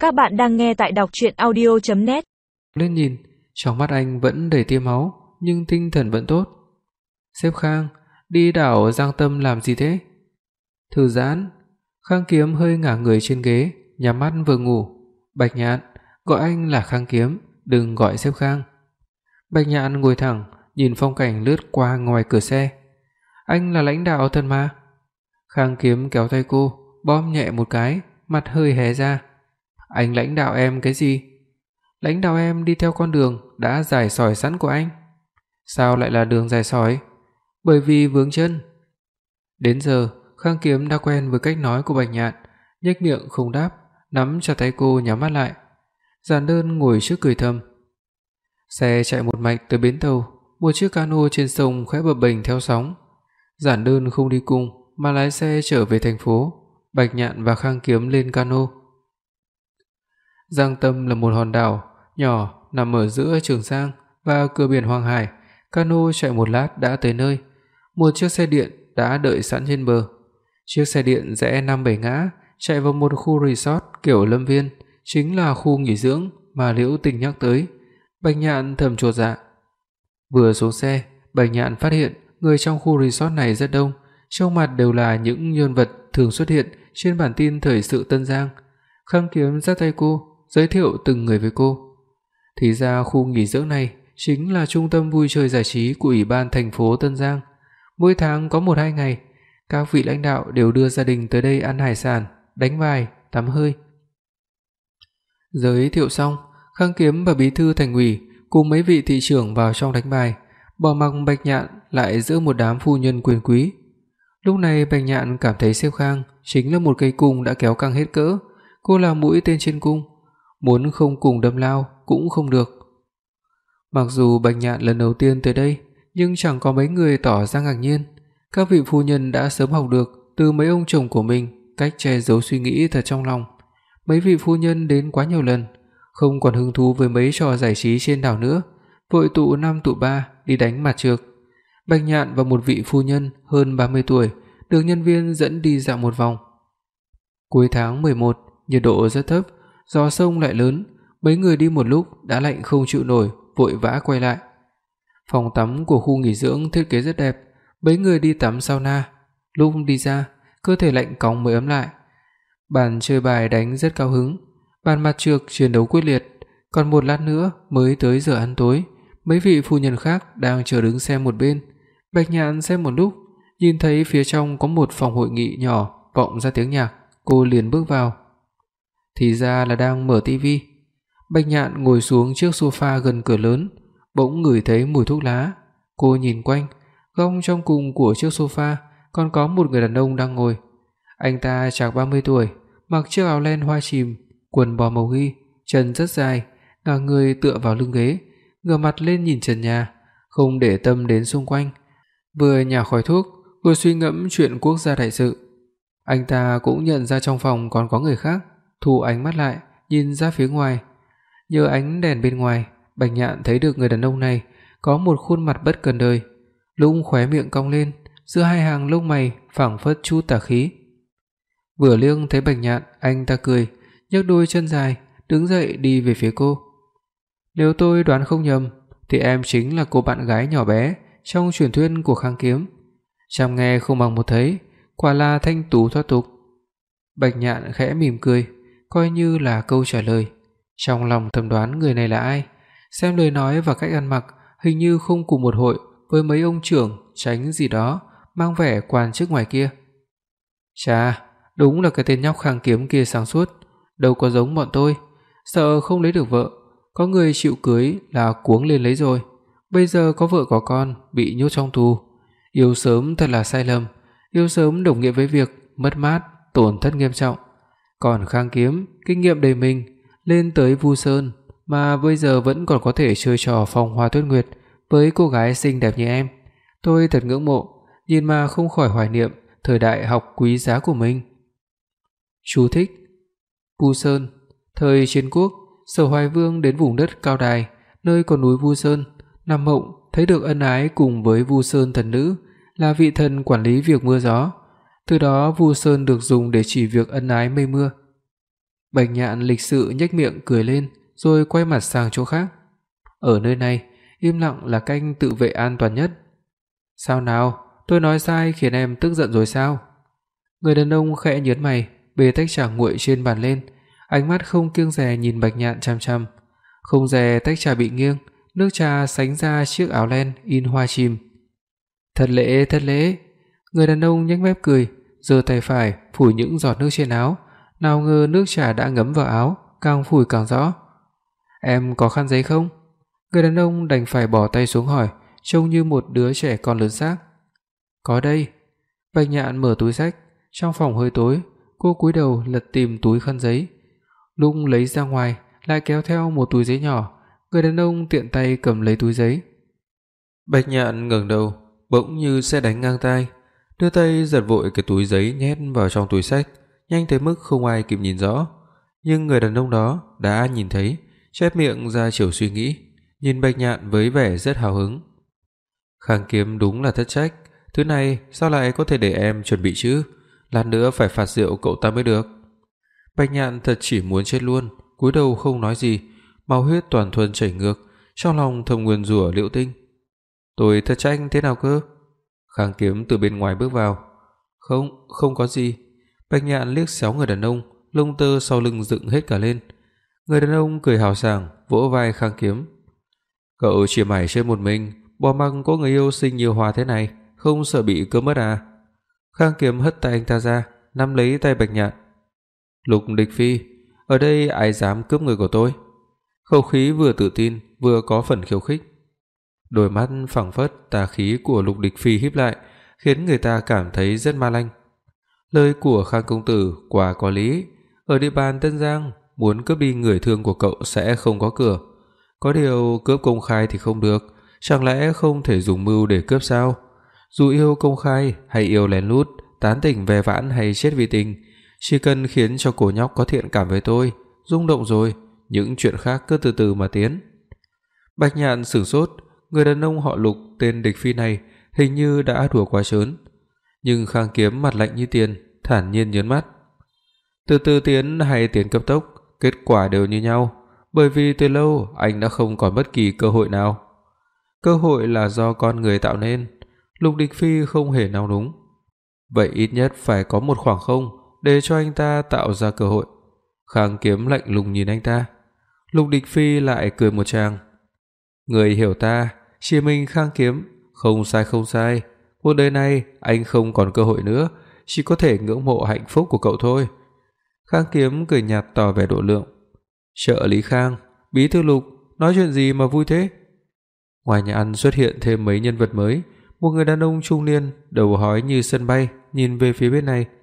Các bạn đang nghe tại đọc truyện audio.net. Lên nhìn, trong mắt anh vẫn đầy tia máu, nhưng tinh thần vẫn tốt. Sếp Khang, đi đảo Giang Tâm làm gì thế? Thư giãn. Khang Kiếm hơi ngả người trên ghế, nhắm mắt vừa ngủ. Bạch Nhạn, gọi anh là Khang Kiếm, đừng gọi sếp Khang. Bạch Nhạn ngồi thẳng, nhìn phong cảnh lướt qua ngoài cửa xe. Anh là lãnh đạo thân mà. Khang Kiếm kéo tay cô, bóp nhẹ một cái, mặt hơi hé ra. Anh lãnh đạo em cái gì? Lãnh đạo em đi theo con đường đã rải sỏi sẵn của anh. Sao lại là đường rải sỏi? Bởi vì vướng chân. Đến giờ, Khang Kiếm đã quen với cách nói của Bạch Nhạn, nhếch miệng không đáp, nắm chặt tay cô nhắm mắt lại. Giản Đơn ngồi trước cười thầm. Xe chạy một mạch tới bến tàu, một chiếc cano trên sông khẽ bập bềnh theo sóng. Giản Đơn không đi cùng mà lái xe trở về thành phố. Bạch Nhạn và Khang Kiếm lên cano. Giang Tâm là một hòn đảo nhỏ nằm ở giữa Trường Giang và cửa biển Hoàng Hải. Cano chạy một lát đã tới nơi. Một chiếc xe điện đã đợi sẵn trên bờ. Chiếc xe điện rẽ 5-7 ngã, chạy vào một khu resort kiểu lâm viên, chính là khu nghỉ dưỡng mà Liễu Tình nhắc tới. Bạch Nhạn thầm chột dạ. Vừa xuống xe, Bạch Nhạn phát hiện người trong khu resort này rất đông, trong mặt đều là những nhân vật thường xuất hiện trên bản tin thời sự Tân Giang. Khang Kiếm dắt tay cô, giới thiệu từng người với cô. Thì ra khu nghỉ dưỡng này chính là trung tâm vui chơi giải trí của Ủy ban thành phố Tân Giang. Mỗi tháng có 1-2 ngày, các vị lãnh đạo đều đưa gia đình tới đây ăn hải sản, đánh bài, tắm hơi. Giới thiệu xong, Khang Kiếm và bí thư thành ủy cùng mấy vị thị trưởng vào trong đánh bài, bỏ mặc Bạch Nhạn lại giữa một đám phu nhân quyền quý. Lúc này Bạch Nhạn cảm thấy sếp Khang chính là một cây cung đã kéo căng hết cỡ, cô là mũi tên trên cung, muốn không cùng đâm lao cũng không được. Mặc dù Bạch Nhạn lần đầu tiên tới đây, nhưng chẳng có mấy người tỏ ra ngạc nhiên. Các vị phu nhân đã sớm học được từ mấy ông chồng của mình cách che giấu suy nghĩ thật trong lòng. Mấy vị phu nhân đến quá nhiều lần, không còn hứng thú với mấy trò giải trí trên đảo nữa, vội tụ 5 tụ 3 đi đánh mặt trược. Bạch Nhạn và một vị phu nhân hơn 30 tuổi được nhân viên dẫn đi dạo một vòng. Cuối tháng 11, nhiệt độ rất thấp, gió sông lại lớn, mấy người đi một lúc đã lạnh không chịu nổi, vội vã quay lại. Phòng tắm của khu nghỉ dưỡng thiết kế rất đẹp, mấy người đi tắm sauna, lúc đi ra, cơ thể lạnh cóng mới ấm lại. Bàn chơi bài đánh rất cao hứng, bàn mặt trược chiến đấu quyết liệt, còn một lát nữa mới tới giờ ăn tối. Mấy vị phu nhân khác đang chờ đứng xem một bên. Bạch Nhạn xem một lúc, nhìn thấy phía trong có một phòng hội nghị nhỏ vọng ra tiếng nhạc, cô liền bước vào. Thì ra là đang mở tivi. Bạch Nhạn ngồi xuống chiếc sofa gần cửa lớn, bỗng ngửi thấy mùi thuốc lá. Cô nhìn quanh, góc trong cùng của chiếc sofa còn có một người đàn ông đang ngồi. Anh ta chạc 30 tuổi, mặc chiếc áo len hoa chìm, quần bò màu ghi, chân rất dài, ngả người tựa vào lưng ghế, ngửa mặt lên nhìn trần nhà, không để tâm đến xung quanh, vừa nhả khói thuốc, vừa suy ngẫm chuyện quốc gia đại sự. Anh ta cũng nhận ra trong phòng còn có người khác, thu ánh mắt lại, nhìn ra phía ngoài. Nhờ ánh đèn bên ngoài, Bạch Nhạn thấy được người đàn ông này có một khuôn mặt bất cần đời, lúc khóe miệng cong lên, giữa hai hàng lông mày phảng phất chút tà khí. Vừa liếc thấy Bạch Nhạn, anh ta cười, nhấc đôi chân dài, đứng dậy đi về phía cô. Nếu tôi đoán không nhầm, thì em chính là cô bạn gái nhỏ bé trong truyền thuyết của Khang Kiếm. Chăm nghe không bằng một thấy, quả là thanh tú thoát tục. Bạch Nhạn khẽ mỉm cười, coi như là câu trả lời. Trong lòng thầm đoán người này là ai, xem lời nói và cách ăn mặc hình như không cùng một hội với mấy ông trưởng tránh gì đó mang vẻ quan chức ngoài kia. Chà, đúng là cái tên nhóc Khang Kiếm kia sáng suốt, đâu có giống bọn tôi, sợ không lấy được vợ, có người chịu cưới là cuống lên lấy rồi, bây giờ có vợ có con bị nhốt trong tù. Yêu sớm thật là sai lầm, yêu sớm đồng nghĩa với việc mất mát, tổn thất nghiêm trọng. Còn Khang Kiếm kinh nghiệm đầy mình, lên tới Vu Sơn mà bây giờ vẫn còn có thể chơi trò phong hoa tuyết nguyệt với cô gái xinh đẹp như em. Tôi thật ngưỡng mộ, nhìn mà không khỏi hoài niệm thời đại học quý giá của mình. Chú thích: Vu Sơn, thời chiến quốc, Sở Hoài Vương đến vùng đất cao đài, nơi có núi Vu Sơn, nằm mộng thấy được ân ái cùng với Vu Sơn thần nữ, là vị thần quản lý việc mưa gió. Từ đó Vu Sơn được dùng để chỉ việc ân ái mây mưa. Bạch Nhạn lịch sự nhếch miệng cười lên, rồi quay mặt sang chỗ khác. Ở nơi này, im lặng là cách tự vệ an toàn nhất. Sao nào, tôi nói sai khiến em tức giận rồi sao? Người đàn ông khẽ nhướng mày, bê tách trà nguội trên bàn lên, ánh mắt không kiêng dè nhìn Bạch Nhạn chằm chằm. Không dè tách trà bị nghiêng, nước trà sánh ra chiếc áo len in hoa chim. Thật lễ, thật lễ. Người đàn ông nhếch mép cười, giơ tay phải phủi những giọt nước trên áo, nào ngờ nước trà đã ngấm vào áo, càng phủi càng rõ. Em có khăn giấy không? Người đàn ông đành phải bỏ tay xuống hỏi, trông như một đứa trẻ con lớn xác. Có đây. Bạch Nhạn mở túi xách, trong phòng hơi tối, cô cúi đầu lật tìm túi khăn giấy. Lúc lấy ra ngoài, lại kéo theo một túi giấy nhỏ, người đàn ông tiện tay cầm lấy túi giấy. Bạch Nhạn ngẩng đầu, bỗng như sét đánh ngang tai, đưa tay giật vội cái túi giấy nhét vào trong túi xách, nhanh tới mức không ai kịp nhìn rõ, nhưng người đàn ông đó đã nhìn thấy, chép miệng ra chiều suy nghĩ, nhìn Bạch Nhạn với vẻ rất hào hứng. Khang kiếm đúng là thất trách, thứ này sao lại có thể để em chuẩn bị chứ, lát nữa phải phạt rượu cậu ta mới được. Bạch Nhạn thật chỉ muốn chết luôn, cúi đầu không nói gì, máu huyết toàn thuần chảy ngược, trong lòng thầm nguyền rủa Liễu Tinh. Tôi thất trách thế nào cơ? Khang kiếm từ bên ngoài bước vào. Không có gì. Bạch Nhạn liếc xéo người đàn ông, lông tơ sau lưng dựng hết cả lên. Người đàn ông cười hào sảng, vỗ vai Khang kiếm. Cậu chỉ mải chơi một mình, bỏ mặc có người yêu xinh nhiều hoa thế này, không sợ bị cướp mất à? Khang kiếm hất tay anh ta ra, nắm lấy tay Bạch Nhạn. Lục Địch Phi, ở đây ai dám cướp người của tôi? Khẩu khí vừa tự tin, vừa có phần khiêu khích. Đôi mắt phảng phất tà khí của Lục Địch Phi híp lại, khiến người ta cảm thấy rất ma lanh. Lời của Khang công tử quả có lý, ở địa bàn Tân Giang, muốn cướp đi người thương của cậu sẽ không có cửa. Có điều cướp công khai thì không được, chẳng lẽ không thể dùng mưu để cướp sao? Dù yêu công khai hay yêu lén lút, tán tỉnh ve vãn hay chết vì tình, chỉ cần khiến cho cô nhóc có thiện cảm với tôi, rung động rồi, những chuyện khác cứ từ từ mà tiến. Bạch Nhạn sửng sốt, người đàn ông họ Lục tên Địch Phi này hình như đã đùa quá trớn. Nhưng Khang kiếm mặt lạnh như tiền, thản nhiên nhớn mắt. Từ từ tiến hay tiến cấp tốc, kết quả đều như nhau, bởi vì từ lâu anh đã không còn bất kỳ cơ hội nào. Cơ hội là do con người tạo nên, Lục Địch Phi không hề nao núng. Vậy ít nhất phải có một khoảng không để cho anh ta tạo ra cơ hội. Khang kiếm lạnh lùng nhìn anh ta. Lục Địch Phi lại cười một tràng. Người hiểu ta, chỉ mình Khang kiếm, không sai không sai. Cuộc đời này anh không còn cơ hội nữa, chỉ có thể ngưỡng mộ hạnh phúc của cậu thôi. Khang kiếm cười nhạt tỏ vẻ độ lượng. Trợ lý Khang, bí thư Lục, nói chuyện gì mà vui thế? Ngoài nhà ăn xuất hiện thêm mấy nhân vật mới, một người đàn ông trung niên, đầu hói như sân bay, nhìn về phía bên này.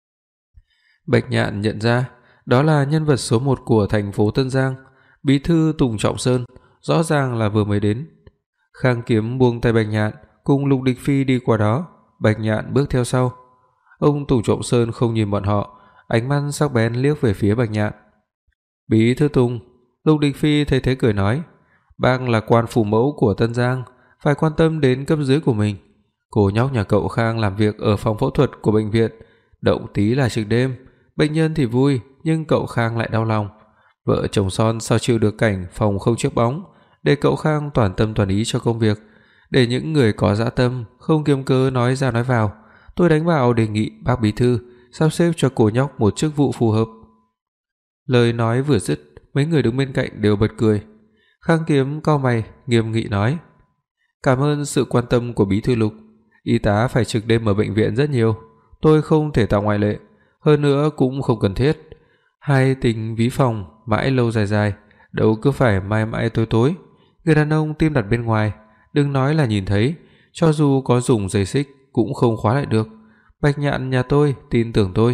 Bạch Nhạn nhận ra, đó là nhân vật số 1 của thành phố Tân Giang, bí thư Tùng Trọng Sơn, rõ ràng là vừa mới đến. Khang kiếm buông tay Bạch Nhạn, cùng Lục Địch Phi đi qua đó, Bạch Nhạn bước theo sau. Ông Tùng Trọng Sơn không nhìn bọn họ, ánh mắt sắc bén liếc về phía Bạch Nhạn. Bí thư Tùng, Lục Địch Phi thấy thế cười nói, bác là quan phủ mẫu của Tân Giang, phải quan tâm đến cấp dưới của mình. Cô nhóc nhà cậu Khang làm việc ở phòng phẫu thuật của bệnh viện, động tí là trực đêm, bệnh nhân thì vui, nhưng cậu Khang lại đau lòng. Vợ chồng son sao chịu được cảnh phòng không chiếc bóng, để cậu Khang toàn tâm toàn ý cho công việc, để những người có dã tâm không kiềm cớ nói ra nói vào. Tôi đánh vào đề nghị bác bí thư sắp xếp cho cô nhóc một chức vụ phù hợp. Lời nói vừa dứt, mấy người đứng bên cạnh đều bật cười. Khang kiếm cau mày, nghiêm nghị nói: "Cảm ơn sự quan tâm của bí thư Lục, y tá phải trực đêm ở bệnh viện rất nhiều, tôi không thể tạo ngoại lệ, hơn nữa cũng không cần thiết. Hai tình ví phòng mãi lâu dài dài, đâu cứ phải mai mãi tối tối. Người đàn ông tim đặt bên ngoài, đừng nói là nhìn thấy, cho dù có dùng dây xích cũng không khóa lại được. Bạch Nhạn nhà tôi tin tưởng tôi."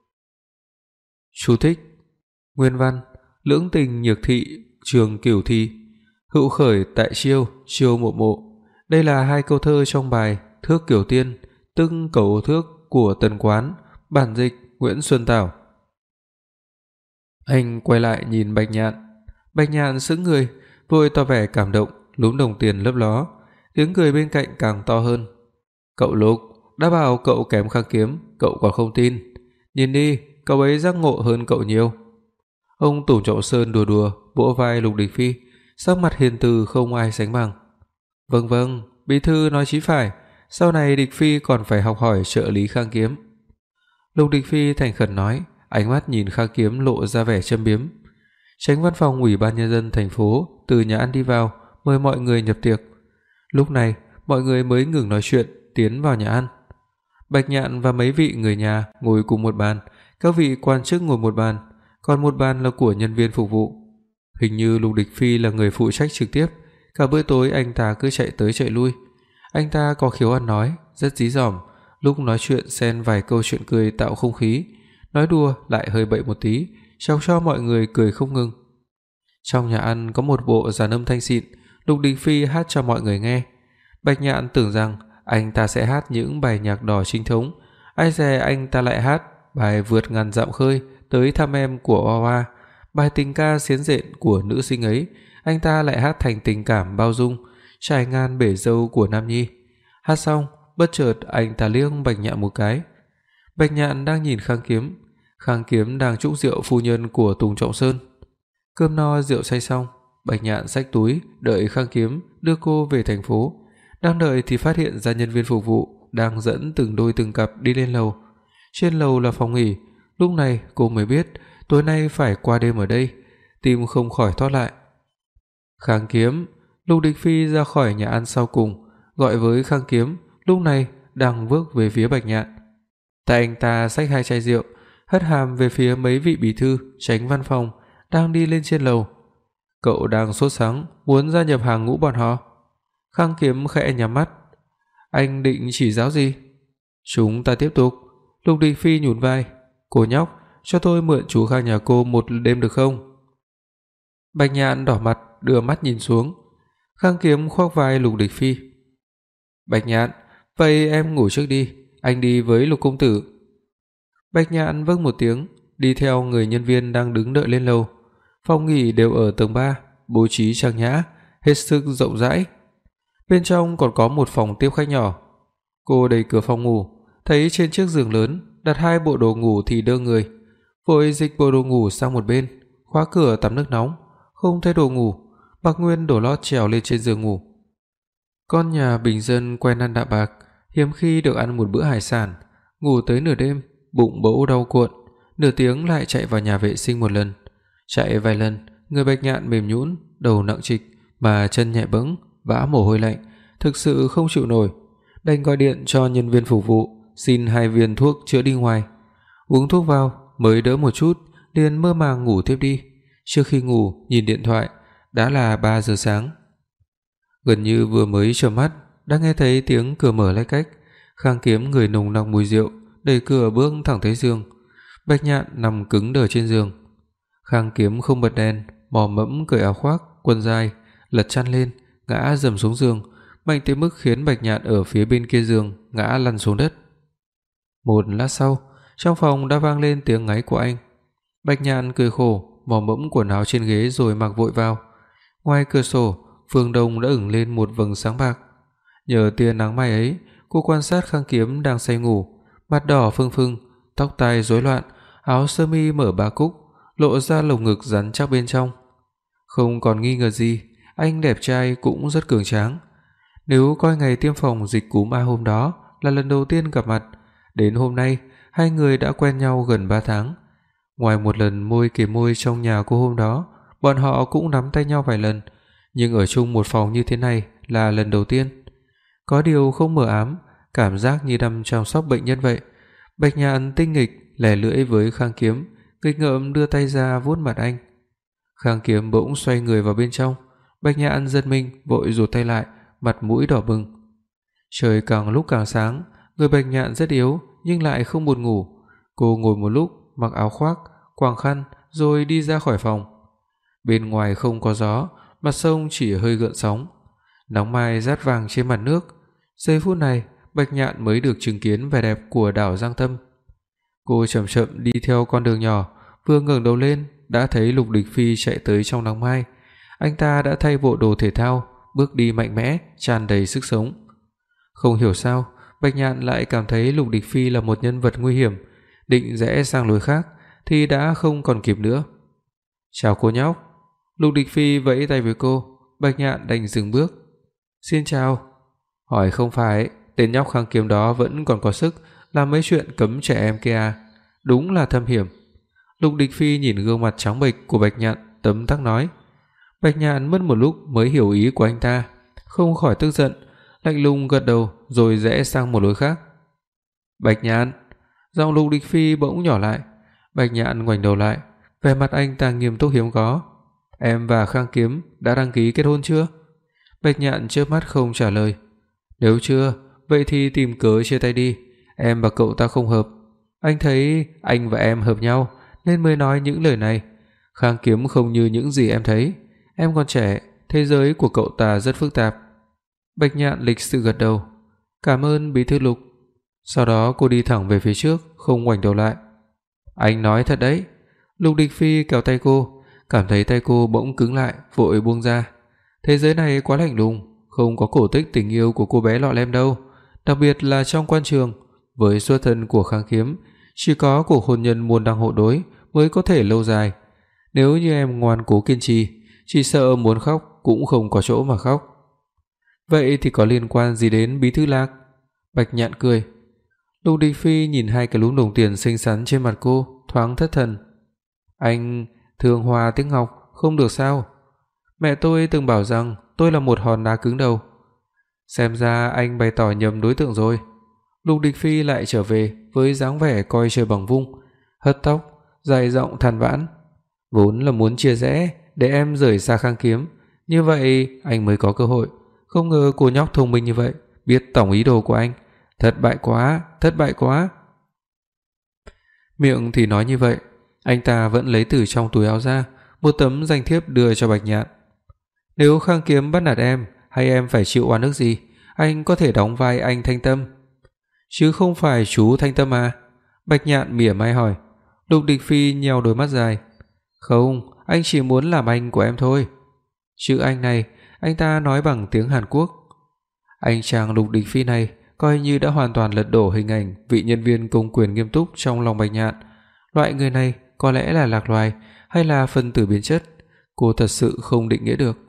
Chú thích: Nguyên văn: Lưỡng tình nhược thị, trường cửu thi, hữu khởi tại chiêu, chiêu mộ mộ. Đây là hai câu thơ trong bài Thước Kiểu Tiên, tức cầu thước của Tần Quán, bản dịch Nguyễn Xuân Tảo. Anh quay lại nhìn Bạch Nhạn. Bạch Nhạn sững người, vội tỏ vẻ cảm động, lúm đồng tiền lấp ló. Tiếng cười bên cạnh càng to hơn. "Cậu Lục, đã bảo cậu kém Khang kiếm, cậu còn không tin. Nhìn đi, cậu ấy giác ngộ hơn cậu nhiều." Ông Tùng Trọng Sơn đùa đùa vỗ vai Lục Địch Phi, sắc mặt hiền từ không ai sánh bằng. "Vâng vâng, bí thư nói chí phải, sau này Địch Phi còn phải học hỏi trợ lý Khang Kiếm." Lục Địch Phi thành khẩn nói, ánh mắt nhìn Khang Kiếm lộ ra vẻ châm biếm. Chánh văn phòng Ủy ban nhân dân thành phố từ nhà ăn đi vào, mời mọi người nhập tiệc. Lúc này, mọi người mới ngừng nói chuyện, tiến vào nhà ăn. Bạch Nhạn và mấy vị người nhà ngồi cùng một bàn, các vị quan chức ngồi một bàn, còn một bàn là của nhân viên phục vụ. Hình như Lục Địch Phi là người phụ trách trực tiếp, cả bữa tối anh ta cứ chạy tới chạy lui. Anh ta có khiếu ăn nói, rất dí dỏm, lúc nói chuyện xen vài câu chuyện cười tạo không khí, nói đùa lại hơi bậy một tí, chọc cho mọi người cười không ngừng. Trong nhà ăn có một bộ dàn âm thanh xịn, Lục Địch Phi hát cho mọi người nghe. Bạch Nhạn tưởng rằng anh ta sẽ hát những bài nhạc đỏ chính thống, ai dè anh ta lại hát bài Vượt ngàn dặm khơi tới thăm em của Hoa Hoa, bài tình ca xiến rện của nữ sinh ấy, anh ta lại hát thành tình cảm bao dung, trải ngàn bể dâu của Nam Nhi. Hát xong, bất chợt anh ta liếc Bạch Nhạn một cái. Bạch Nhạn đang nhìn Khang Kiếm đang chúc rượu phu nhân của Tùng Trọng Sơn. Cơm no rượu say xong, Bạch Nhạn xách túi đợi Khang Kiếm đưa cô về thành phố. Đang đợi thì phát hiện ra nhân viên phục vụ đang dẫn từng đôi từng cặp đi lên lầu. Trên lầu là phòng nghỉ, lúc này cô mới biết tối nay phải qua đêm ở đây, tim không khỏi thót lại. Khang Kiếm, Lục Địch Phi ra khỏi nhà ăn sau cùng, gọi với Khang Kiếm, lúc này đang bước về phía Bạch Nhạn. Tay anh ta xách 2 chai rượu, hất hàm về phía mấy vị bí thư, chánh văn phòng đang đi lên trên lầu. Cậu đang sốt sắng muốn gia nhập hàng ngũ bọn họ. Khang Kiếm khẽ nhắm mắt. Anh định chỉ giáo gì? Chúng ta tiếp tục. Lục Địch Phi nhún vai. Cô nhóc, cho tôi mượn chú Khang nhà cô một đêm được không? Bạch Nhạn đỏ mặt, đưa mắt nhìn xuống. Khang Kiếm khoác vai Lục Địch Phi. Bạch Nhạn, vậy em ngủ trước đi, anh đi với Lục công tử. Bạch Nhạn vâng một tiếng, đi theo người nhân viên đang đứng đợi lên lầu. Phòng nghỉ đều ở tầng 3, bố trí trang nhã, hết sức rộng rãi. Bên trong còn có một phòng tiếp khách nhỏ. Cô đẩy cửa phòng ngủ, thấy trên chiếc giường lớn đặt 2 bộ đồ ngủ thì đơ người, vội dịch bộ đồ ngủ sang một bên, khóa cửa tắm nước nóng, không thay đồ ngủ, mặc nguyên đồ lót trèo lên trên giường ngủ. Con nhà bình dân quen ăn đạm bạc, hiếm khi được ăn một bữa hải sản, ngủ tới nửa đêm, bụng bỗng đau cuộn, nửa tiếng lại chạy vào nhà vệ sinh một lần. Chạy vài lần, người Bạch Nhạn mềm nhũn, đầu nặng trịch mà chân nhẹ bẫng, vã mồ hôi lạnh, thực sự không chịu nổi, đành gọi điện cho nhân viên phục vụ xin 2 viên thuốc chữa đi ngoài. Uống thuốc vào mới đỡ một chút, liền mơ màng ngủ tiếp đi. Trước khi ngủ nhìn điện thoại, đã là 3 giờ sáng. Gần như vừa mới chợp mắt, đã nghe thấy tiếng cửa mở lách cách. Khang Kiếm người nồng nặc mùi rượu, đẩy cửa bước thẳng tới giường. Bạch Nhạn nằm cứng đờ trên giường. Khang Kiếm không bật đèn, mò mẫm cởi áo khoác, quần dài, lật chăn lên, ngã dầm xuống giường, mạnh tới mức khiến Bạch Nhạn ở phía bên kia giường ngã lăn xuống đất. Một lát sau, trong phòng đã vang lên tiếng ngáy của anh. Bạch Nhạn cười khổ, mò mẫm quần áo trên ghế rồi mặc vội vào. Ngoài cửa sổ, phương đông đã ửng lên một vầng sáng bạc. Nhờ tia nắng mai ấy, cô quan sát Khang Kiếm đang say ngủ, mặt đỏ phừng phừng, tóc tai rối loạn, áo sơ mi mở 3 cúc, lộ ra lồng ngực rắn chắc bên trong. Không còn nghi ngờ gì, anh đẹp trai cũng rất cường tráng. Nếu coi ngày tiêm phòng dịch cúm A hôm đó là lần đầu tiên gặp mặt, đến hôm nay hai người đã quen nhau gần 3 tháng. Ngoài một lần môi kề môi trong nhà cô hôm đó, bọn họ cũng nắm tay nhau vài lần, nhưng ở chung một phòng như thế này là lần đầu tiên. Có điều không mờ ám, cảm giác như đang chăm sóc bệnh nhân vậy. Bạch Nhạn tinh nghịch lẻ lưỡi với Khang Kiếm, nghịch ngợm đưa tay ra vuốt mặt anh. Khang Kiếm bỗng xoay người vào bên trong, Bạch Nhạn giật mình vội rụt tay lại, mặt mũi đỏ bừng. Trời càng lúc càng sáng, người Bạch Nhạn rất yếu nhưng lại không buồn ngủ. Cô ngồi một lúc, mặc áo khoác, quàng khăn rồi đi ra khỏi phòng. Bên ngoài không có gió, mặt sông chỉ hơi gợn sóng. Nắng mai rát vàng trên mặt nước. Giây phút này, Bạch Nhạn mới được chứng kiến vẻ đẹp của đảo Giang Tâm. Cô chậm chậm đi theo con đường nhỏ, vừa ngẩng đầu lên đã thấy Lục Địch Phi chạy tới trong nắng mai. Anh ta đã thay bộ đồ thể thao, bước đi mạnh mẽ, tràn đầy sức sống. Không hiểu sao, Bạch Nhạn lại cảm thấy Lục Địch Phi là một nhân vật nguy hiểm, định rẽ sang lối khác thì đã không còn kịp nữa. "Chào cô nhóc." Lục Địch Phi vẫy tay với cô, Bạch Nhạn đành dừng bước. "Xin chào." Hỏi không phải, tên nhóc Khang Kiếm đó vẫn còn có sức làm mấy chuyện cấm trẻ em kia à? Đúng là thâm hiểm. Lục Địch Phi nhìn gương mặt trắng bệch của Bạch Nhạn, tấm tắc nói. Bạch Nhạn mất một lúc mới hiểu ý của anh ta, không khỏi tức giận, lạnh lùng gật đầu rồi rẽ sang một lối khác. "Bạch Nhạn." Giọng Lục Địch Phi bỗng nhỏ lại. Bạch Nhạn ngoảnh đầu lại, vẻ mặt anh ta nghiêm túc hiếm có. "Em và Khang Kiếm đã đăng ký kết hôn chưa?" Bạch Nhạn chớp mắt không trả lời. "Nếu chưa, vậy thì tìm cớ chia tay đi, em và cậu ta không hợp. Anh thấy anh và em hợp nhau nên mới nói những lời này. Khang Kiếm không như những gì em thấy, em còn trẻ, thế giới của cậu ta rất phức tạp." Bạch Nhạn lịch sự gật đầu. "Cảm ơn bí thư Lục." Sau đó cô đi thẳng về phía trước, không ngoảnh đầu lại. "Anh nói thật đấy." Lục Địch Phi kéo tay cô, cảm thấy tay cô bỗng cứng lại, vội buông ra. Thế giới này quá lạnh lùng, không có cổ tích tình yêu của cô bé lọ lem đâu, đặc biệt là trong quan trường, với xuất thân của Khang Kiếm, chỉ có cuộc hôn nhân môn đăng hộ đối mới có thể lâu dài. Nếu như em ngoan cố kiên trì, chỉ sợ muốn khóc cũng không có chỗ mà khóc. Vậy thì có liên quan gì đến bí thư Lạc? Bạch Nhạn cười. Lục Địch Phi nhìn hai cái lúm đồng tiền xinh xắn trên mặt cô, thoáng thất thần. Anh thường hòa tiếng Ngọc không được sao? Mẹ tôi từng bảo rằng tôi là một hòn đá cứng đầu. Xem ra anh bày tỏ nhầm đối tượng rồi. Lục Địch Phi lại trở về với dáng vẻ coi trời bằng vung, hất tóc, dài giọng than vãn. Vốn là muốn chia rẽ để em rời xa Khang Kiếm, như vậy anh mới có cơ hội. Không ngờ cô nhóc thông minh như vậy, biết tổng ý đồ của anh. Thất bại quá, thất bại quá. Miệng thì nói như vậy, anh ta vẫn lấy từ trong túi áo ra một tấm danh thiếp đưa cho Bạch Nhạn. Nếu Khang Kiếm bắt nạt em, hay em phải chịu oan ức gì, anh có thể đóng vai anh Thanh Tâm. Chứ không phải chú Thanh Tâm à? Bạch Nhạn mỉa mai hỏi. Lục Địch Phi nheo đôi mắt dài. Không, anh chỉ muốn làm anh của em thôi. Chữ anh này, anh ta nói bằng tiếng Hàn Quốc. Anh chàng Lục Địch Phi này coi như đã hoàn toàn lật đổ hình ảnh vị nhân viên công quyền nghiêm túc trong lòng Bạch Nhạn. Loại người này có lẽ là lạc loài hay là phân tử biến chất, cô thật sự không định nghĩa được.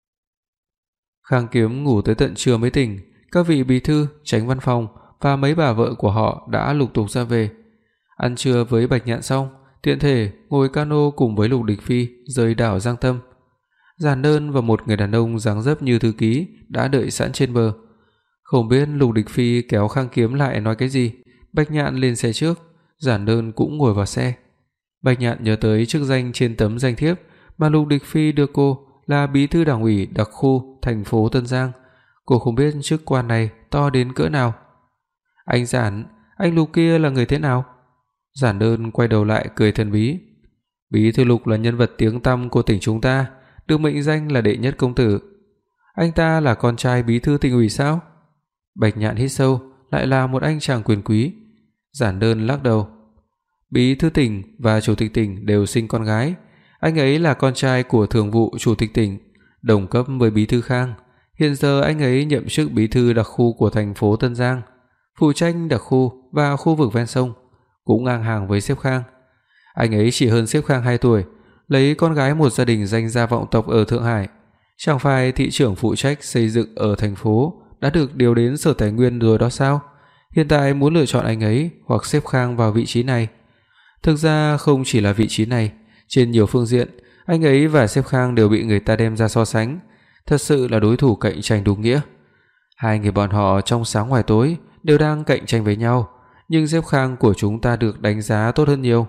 Khang Kiếm ngủ tới tận trưa mới tỉnh, các vị bí thư, chánh văn phòng và mấy bà vợ của họ đã lục tục ra về. Ăn trưa với Bạch Nhạn xong, tiện thể ngồi cano cùng với Lục Địch Phi rời đảo Giang Tâm. Giản Đơn và một người đàn ông dáng dấp như thư ký đã đợi sẵn trên bờ. Không biết Lục Địch Phi kéo Khang Kiếm lại nói cái gì, Bạch Nhạn lên xe trước, Giản Đơn cũng ngồi vào xe. Bạch Nhạn nhớ tới chức danh trên tấm danh thiếp mà Lục Địch Phi đưa cô là bí thư đảng ủy đặc khu thành phố Tân Giang. Cô không biết chức quan này to đến cỡ nào. Anh Giản, anh Lục kia là người thế nào? Giản Đơn quay đầu lại cười thần bí. Bí thư Lục là nhân vật tiếng tăm của tỉnh chúng ta, được mệnh danh là đệ nhất công tử. Anh ta là con trai bí thư tỉnh ủy sao? Bạch Nhạn hít sâu, lại là một anh chàng quyền quý. Giản Đơn lắc đầu. Bí thư tỉnh và chủ tịch tỉnh đều sinh con gái. Anh ấy là con trai của thường vụ chủ tịch tỉnh, đồng cấp với bí thư Khang. Hiện giờ anh ấy nhậm chức bí thư đặc khu của thành phố Tân Giang, phụ trách đặc khu và khu vực ven sông, cũng ngang hàng với sếp Khang. Anh ấy chỉ hơn sếp Khang 2 tuổi, lấy con gái một gia đình danh gia vọng tộc ở Thượng Hải. Chẳng phải thị trưởng phụ trách xây dựng ở thành phố đã được điều đến Sở Tài nguyên rồi đó sao? Hiện tại muốn lựa chọn anh ấy hoặc sếp Khang vào vị trí này. Thực ra không chỉ là vị trí này, trên nhiều phương diện, anh ấy và sếp Khang đều bị người ta đem ra so sánh, thật sự là đối thủ cạnh tranh đúng nghĩa. Hai người bọn họ trong sáng ngoài tối đều đang cạnh tranh với nhau, nhưng sếp Khang của chúng ta được đánh giá tốt hơn nhiều.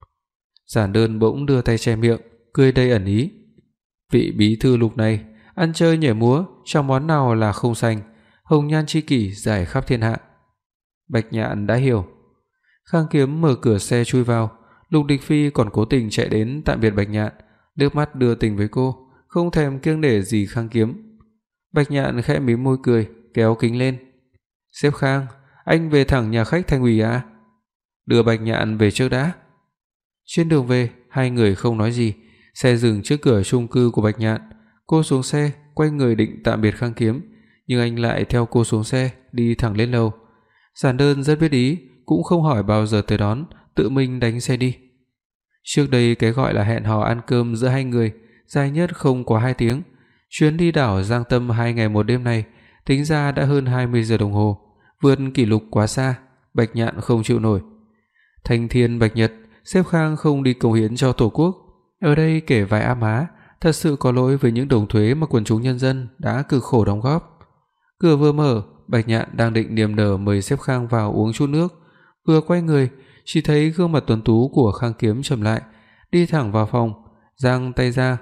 Giản Đơn bỗng đưa tay che miệng, cười đầy ẩn ý. Vị bí thư Lục này ăn chơi nhảy múa, trong món nào là không sành, hồng nhan chi kỷ rải khắp thiên hạ. Bạch Nhạn đã hiểu. Khang Kiếm mở cửa xe chui vào, Lục Địch Phi còn cố tình chạy đến tạm biệt Bạch Nhạn, nước mắt đưa tình với cô, không thèm kiêng nể gì Khang Kiếm. Bạch Nhạn khẽ mím môi cười, kéo kính lên. Sếp Khang, anh về thẳng nhà khách Thành ủy à? Đưa Bạch Nhạn về trước đã. Trên đường về, hai người không nói gì. Xe dừng trước cửa chung cư của Bạch Nhạn. Cô xuống xe, quay người định tạm biệt Khang Kiếm, nhưng anh lại theo cô xuống xe, đi thẳng lên lầu. Giản Đơn rất biết ý, cũng không hỏi bao giờ tới đón, tự mình đánh xe đi. Trước đây cái gọi là hẹn hò ăn cơm giữa hai người dài nhất không quá 2 tiếng. Chuyến đi đảo Giang Tâm 2 ngày 1 đêm này tính ra đã hơn 20 giờ đồng hồ, vượt kỷ lục quá xa, Bạch Nhạn không chịu nổi. Thanh thiên bạch nhật, Xếp Khang không đi cống hiến cho Tổ quốc. Ở đây kể vài am há, thật sự có lỗi với những đồng thuế mà quần chúng nhân dân đã cực khổ đóng góp. Cửa vừa mở, Bạch Nhạn đang định niềm nở mời Xếp Khang vào uống chút nước, vừa quay người, chỉ thấy gương mặt tuấn tú của Khang Kiếm trầm lại, đi thẳng vào phòng, giang tay ra,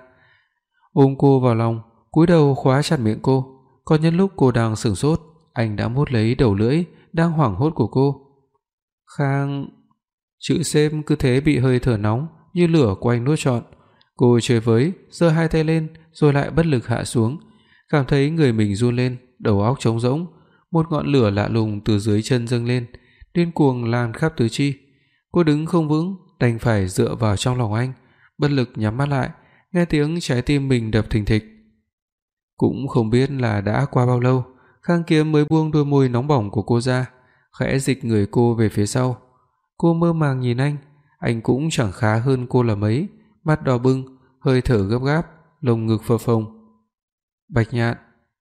ôm cô vào lòng, cúi đầu khóa chặt miệng cô. Còn nhân lúc cô đang sửng sốt, anh đã mút lấy đầu lưỡi đang hoảng hốt của cô. Khang... Chữ Xếp cứ thế bị hơi thở nóng như lửa của anh nuốt trọn. Cô chơi với, giơ hai tay lên rồi lại bất lực hạ xuống, cảm thấy người mình run lên, đầu óc trống rỗng, một ngọn lửa lạ lùng từ dưới chân dâng lên, điên cuồng lan khắp tứ chi. Cô đứng không vững, đành phải dựa vào trong lòng anh, bất lực nhắm mắt lại, nghe tiếng trái tim mình đập thình thịch. Cũng không biết là đã qua bao lâu, Khang Kiếm mới buông đôi môi nóng bỏng của cô ra, khẽ dịch người cô về phía sau. Cô mơ màng nhìn anh cũng chẳng khá hơn cô là mấy, mắt đỏ bừng, hơi thở gấp gáp, lồng ngực phập phồng. Bạch Nhạn,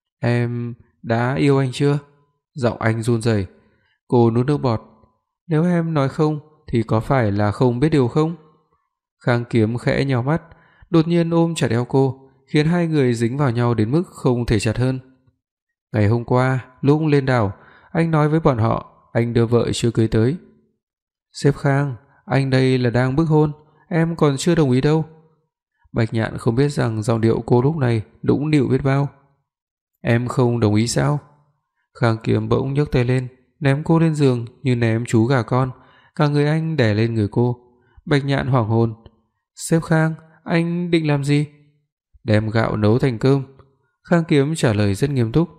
em đã yêu anh chưa? Giọng anh run rẩy. Cô nuốt nước bọt. Nếu em nói không thì có phải là không biết điều không? Khang Kiếm khẽ nheo mắt, đột nhiên ôm chặt eo cô, khiến hai người dính vào nhau đến mức không thể chặt hơn. Ngày hôm qua, lúc lên đảo, anh nói với bọn họ anh đưa vợ chưa cưới tới. Xếp Khang, anh đây là đang bức hôn, em còn chưa đồng ý đâu. Bạch Nhạn không biết rằng giọng điệu cô lúc này nũng nịu biết bao. Em không đồng ý sao? Khang Kiếm bỗng nhấc tay lên, ném cô lên giường như ném chú gà con, cả người anh đè lên người cô. Bạch Nhạn hoảng hồn. Xếp Khang, anh định làm gì? Đem gạo nấu thành cơm. Khang Kiếm trả lời rất nghiêm túc.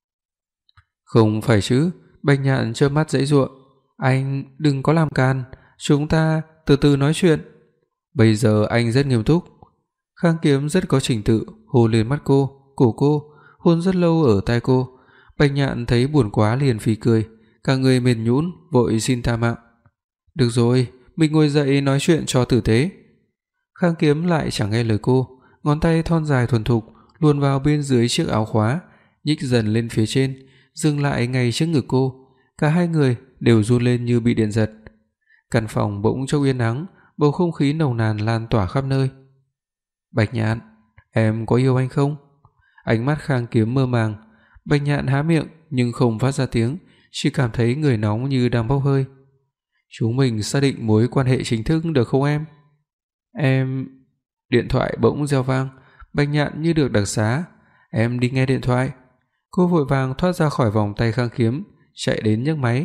Không phải chứ. Bạch Nhạn trợn mắt giãy giụa. Anh đừng có làm càn, chúng ta từ từ nói chuyện. Bây giờ anh rất nghiêm túc. Khang Kiếm rất có trình tự, hôn lên mắt cô, cổ cô, hôn rất lâu ở tai cô. Bạch Nhạn thấy buồn quá liền phì cười, cả người mềm nhũn, vội xin tha mạng. Được rồi, mình ngồi dậy nói chuyện cho tử tế. Khang Kiếm lại chẳng nghe lời cô, ngón tay thon dài thuần thục luồn vào bên dưới chiếc áo khóa, nhích dần lên phía trên, dừng lại ngay trước ngực cô. Cả hai người đều run lên như bị điện giật. Căn phòng bỗng chốc yên ắng, bầu không khí nồng nàn lan tỏa khắp nơi. Bạch Nhạn, em có yêu anh không? Ánh mắt Khang Kiếm mơ màng. Bạch Nhạn há miệng nhưng không phát ra tiếng, chỉ cảm thấy người nóng như đang bốc hơi. Chúng mình xác định mối quan hệ chính thức được không em? Em... Điện thoại bỗng reo vang. Bạch Nhạn như được đặc xá. Em đi nghe điện thoại. Cô vội vàng thoát ra khỏi vòng tay Khang Kiếm, chạy đến nhấc máy.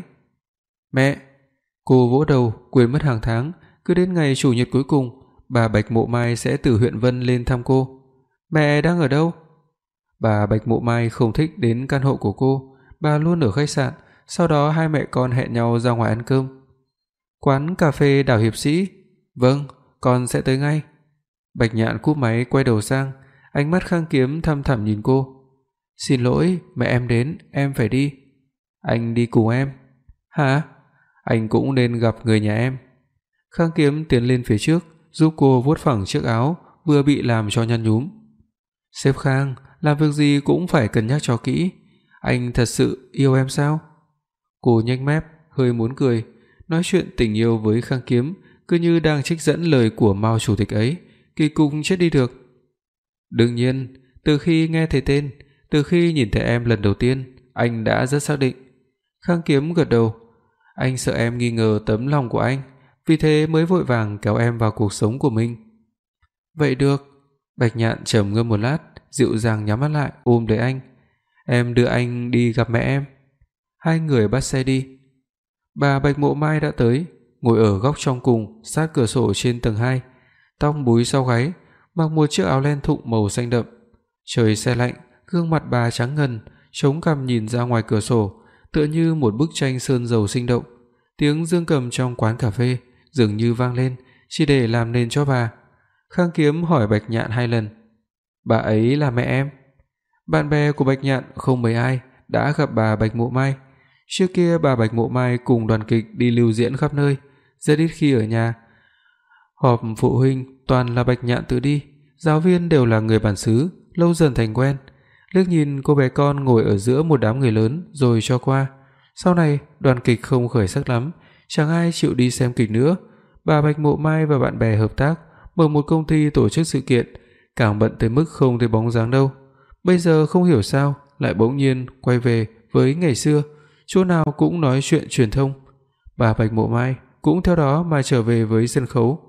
Mẹ! Cô vỗ đầu, quên mất hàng tháng, cứ đến ngày chủ nhật cuối cùng, bà Bạch Mộ Mai sẽ từ huyện Vân lên thăm cô. Mẹ đang ở đâu? Bà Bạch Mộ Mai không thích đến căn hộ của cô, bà luôn ở khách sạn, sau đó hai mẹ con hẹn nhau ra ngoài ăn cơm. Quán cà phê Đảo Hiệp Sĩ. Vâng, con sẽ tới ngay. Bạch Nhạn cúp máy quay đầu sang, ánh mắt Khang Kiếm thăm thẳm nhìn cô. Xin lỗi, mẹ em đến, em phải đi. Anh đi cùng em. Hả? Anh cũng nên gặp người nhà em. Khang Kiếm tiến lên phía trước, giúp cô vuốt phẳng chiếc áo vừa bị làm cho nhăn nhúm. Sếp Khang, làm việc gì cũng phải cân nhắc cho kỹ. Anh thật sự yêu em sao? Cô nhếch mép, hơi muốn cười. Nói chuyện tình yêu với Khang Kiếm cứ như đang trích dẫn lời của Mao chủ tịch ấy, kỳ cục chết đi được. Đương nhiên, từ khi nghe thấy tên, từ khi nhìn thấy em lần đầu tiên, anh đã rất xác định. Khang Kiếm gật đầu. Anh sợ em nghi ngờ tấm lòng của anh, vì thế mới vội vàng kéo em vào cuộc sống của mình. Vậy được. Bạch Nhạn trầm ngâm một lát, dịu dàng nhắm mắt lại ôm lấy anh. Em đưa anh đi gặp mẹ em. Hai người bắt xe đi. Bà Bạch Mộ Mai đã tới, ngồi ở góc trong cùng sát cửa sổ trên tầng 2, tóc búi sau gáy, mặc một chiếc áo len thụng màu xanh đậm. Trời se lạnh, gương mặt bà trắng ngần, chống cằm nhìn ra ngoài cửa sổ, tựa như một bức tranh sơn dầu sinh động. Tiếng dương cầm trong quán cà phê dường như vang lên, chỉ để làm nền cho bà. Khang Kiếm hỏi Bạch Nhạn 2 lần. Bà ấy là mẹ em. Bạn bè của Bạch Nhạn không mấy ai đã gặp bà Bạch Mộ Mai. Trước kia bà Bạch Mộ Mai cùng đoàn kịch đi lưu diễn khắp nơi, rất ít khi ở nhà. Họp phụ huynh toàn là Bạch Nhạn tự đi, giáo viên đều là người bản xứ, lâu dần thành quen. Liếc nhìn cô bé con ngồi ở giữa một đám người lớn rồi cho qua. Sau này đoàn kịch không khởi sắc lắm, chẳng ai chịu đi xem kịch nữa. Bà Bạch Mộ Mai và bạn bè hợp tác mở một công ty tổ chức sự kiện, càng bận tới mức không thấy bóng dáng đâu. Bây giờ không hiểu sao lại bỗng nhiên quay về với ngày xưa, chỗ nào cũng nói chuyện truyền thông. Bà Bạch Mộ Mai cũng theo đó mà trở về với sân khấu.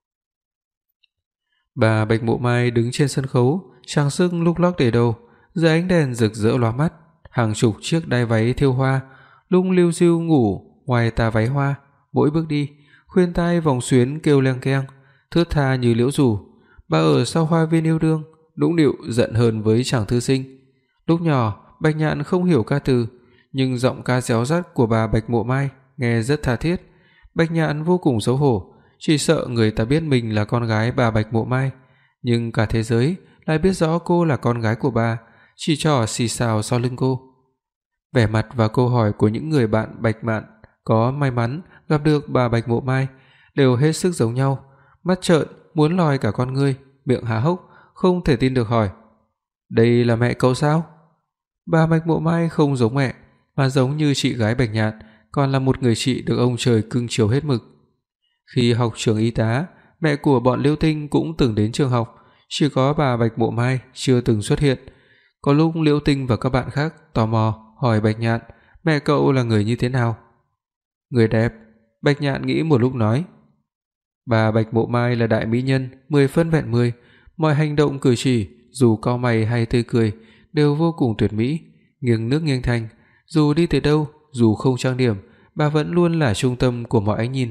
Bà Bạch Mộ Mai đứng trên sân khấu, trang sức lúc lắc để đầu, dưới ánh đèn rực rỡ lóa mắt, hàng chục chiếc đai váy thêu hoa lung liu diu ngủ ngoài tà váy hoa, mỗi bước đi, khuyên tai vòng xuyến kêu leng keng, thướt tha như liễu rủ. Bà ở sau hoa viên yêu đương, nũng nịu giận hờn với chàng thư sinh. Lúc nhỏ, Bạch Nhạn không hiểu ca từ, nhưng giọng ca réo rắt của bà Bạch Mộ Mai nghe rất tha thiết. Bạch Nhạn vô cùng xấu hổ, chỉ sợ người ta biết mình là con gái bà Bạch Mộ Mai, nhưng cả thế giới lại biết rõ cô là con gái của bà, chỉ trỏ xì xào sau lưng cô. Vẻ mặt và câu hỏi của những người bạn Bạch Mạn có may mắn gặp được bà Bạch Mộ Mai đều hết sức giống nhau, mắt trợn muốn lòi cả con ngươi, miệng há hốc không thể tin được hỏi: "Đây là mẹ cậu sao?" Bà Bạch Mộ Mai không giống mẹ, mà giống như chị gái Bạch Nhạn, còn là một người chị được ông trời cưng chiều hết mực. Khi học trường y tá, mẹ của bọn Liêu Tinh cũng từng đến trường học, chỉ có bà Bạch Mộ Mai chưa từng xuất hiện. Có lúc Liêu Tinh và các bạn khác tò mò hỏi Bạch Nhạn, mẹ cậu là người như thế nào? Người đẹp, Bạch Nhạn nghĩ một lúc nói. Bà Bạch Mộ Mai là đại mỹ nhân, 10 phân vẹn 10, mọi hành động cử chỉ, dù cau mày hay tươi cười, đều vô cùng tuyệt mỹ, nghiêng nước nghiêng thành, dù đi tới đâu, dù không trang điểm, bà vẫn luôn là trung tâm của mọi ánh nhìn.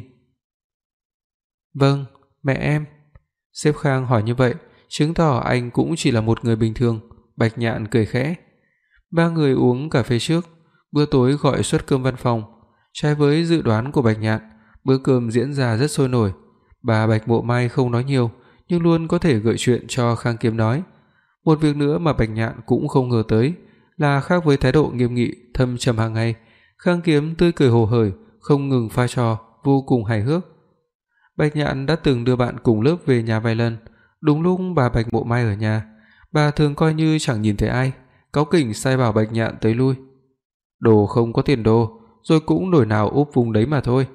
Vâng, mẹ em. Sếp Khang hỏi như vậy, chứng tỏ anh cũng chỉ là một người bình thường. Bạch Nhạn cười khẽ. Ba người uống cà phê trước, bữa tối gọi suất cơm văn phòng. Trái với dự đoán của Bạch Nhạn, bữa cơm diễn ra rất sôi nổi. Bà Bạch Mộ Mai không nói nhiều, nhưng luôn có thể gợi chuyện cho Khang Kiếm nói. Một việc nữa mà Bạch Nhạn cũng không ngờ tới là khác với thái độ nghiêm nghị thâm trầm hàng ngày, Khang Kiếm tươi cười hồ hởi, không ngừng pha trò, vô cùng hài hước. Bạch Nhạn đã từng đưa bạn cùng lớp về nhà vài lần, đúng lúc bà Bạch Mộ Mai ở nhà, bà thường coi như chẳng nhìn thấy ai, cáu kỉnh sai bảo Bạch Nhạn tới lui. Đồ không có tiền đồ, rồi cũng nổi nào úp vùng đấy mà thôi.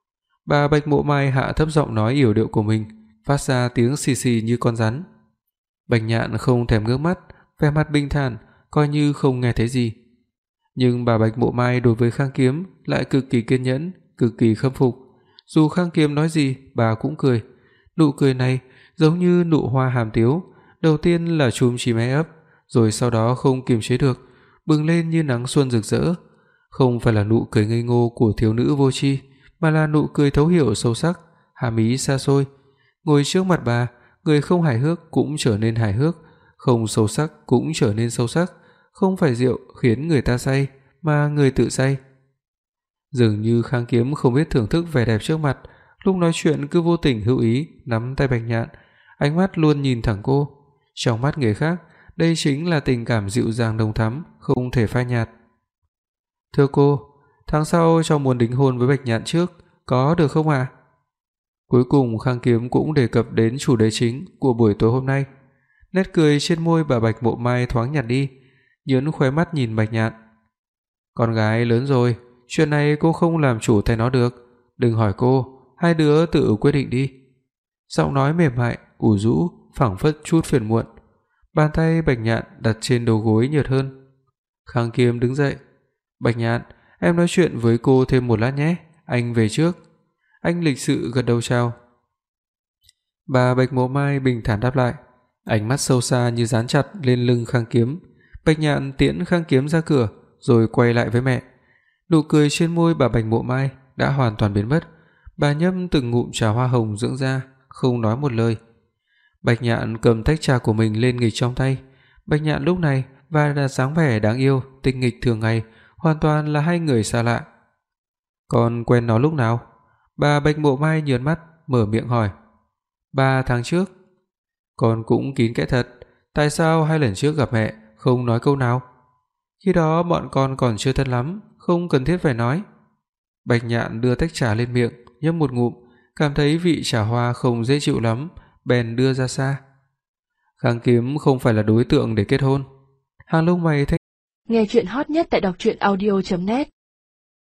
Bà Bạch Mộ Mai hạ thấp giọng nói yểu điệu của mình, phát ra tiếng xì xì như con rắn. Bạch Nhạn không thèm ngước mắt, vẻ mặt bình thản, coi như không nghe thấy gì. Nhưng bà Bạch Mộ Mai đối với Khang Kiếm lại cực kỳ kiên nhẫn, cực kỳ khâm phục. Dù Khang Kiếm nói gì, bà cũng cười. Nụ cười này giống như nụ hoa hàm tiếu, đầu tiên là chùm chím é ấp, rồi sau đó không kiềm chế được, bừng lên như nắng xuân rực rỡ. Không phải là nụ cười ngây ngô của thiếu nữ vô tri, mà là nụ cười thấu hiểu sâu sắc, hàm ý xa xôi. Ngồi trước mặt bà, người không hài hước cũng trở nên hài hước, không sâu sắc cũng trở nên sâu sắc, không phải rượu khiến người ta say, mà người tự say. Dường như Khang Kiếm không biết thưởng thức vẻ đẹp trước mặt, lúc nói chuyện cứ vô tình hữu ý nắm tay Bạch Nhạn, ánh mắt luôn nhìn thẳng cô. Trong mắt người khác, đây chính là tình cảm dịu dàng nồng thắm, không thể phai nhạt. "Thưa cô, tháng sau cháu muốn đính hôn với Bạch Nhạn trước, có được không ạ?" Cuối cùng Khang Kiếm cũng đề cập đến chủ đề chính của buổi tối hôm nay. Nét cười trên môi bà Bạch Mộ Mai thoáng nhạt đi, nhướng khóe mắt nhìn Bạch Nhạn. "Con gái lớn rồi, chuyện này cô không làm chủ thay nó được, đừng hỏi cô, hai đứa tự quyết định đi." Giọng nói mềm mại, ủ rũ, phảng phất chút phiền muộn. Bàn tay Bạch Nhạn đặt trên đầu gối nhợt hơn. Khang Kiếm đứng dậy. "Bạch Nhạn, em nói chuyện với cô thêm một lát nhé, anh về trước." Anh lịch sự gật đầu chào. Bà Bạch Mộ Mai bình thản đáp lại, ánh mắt sâu xa như dán chặt lên lưng Khang Kiếm. Bạch Nhạn tiễn Khang Kiếm ra cửa, rồi quay lại với mẹ. Nụ cười trên môi bà Bạch Mộ Mai đã hoàn toàn biến mất. Bà nhấp từng ngụm trà hoa hồng dưỡng da, không nói một lời. Bạch Nhạn cầm tách trà của mình lên nghịch trong tay. Bạch Nhạn lúc này và là dáng vẻ đáng yêu, tinh nghịch thường ngày, hoàn toàn là hai người xa lạ. "Con quen nó lúc nào?" Bà Bạch Mộ Mai nhướng mắt, mở miệng hỏi. 3 tháng trước. Con cũng kín kẽ thật, tại sao 2 lần trước gặp mẹ không nói câu nào? Khi đó bọn con còn chưa thân lắm, không cần thiết phải nói. Bạch Nhạn đưa tách trà lên miệng, nhấp một ngụm, cảm thấy vị trà hoa không dễ chịu lắm, bèn đưa ra xa. Kháng kiếm không phải là đối tượng để kết hôn. Hàng lông mày thanh Nghe truyện hot nhất tại đọc truyện audio net.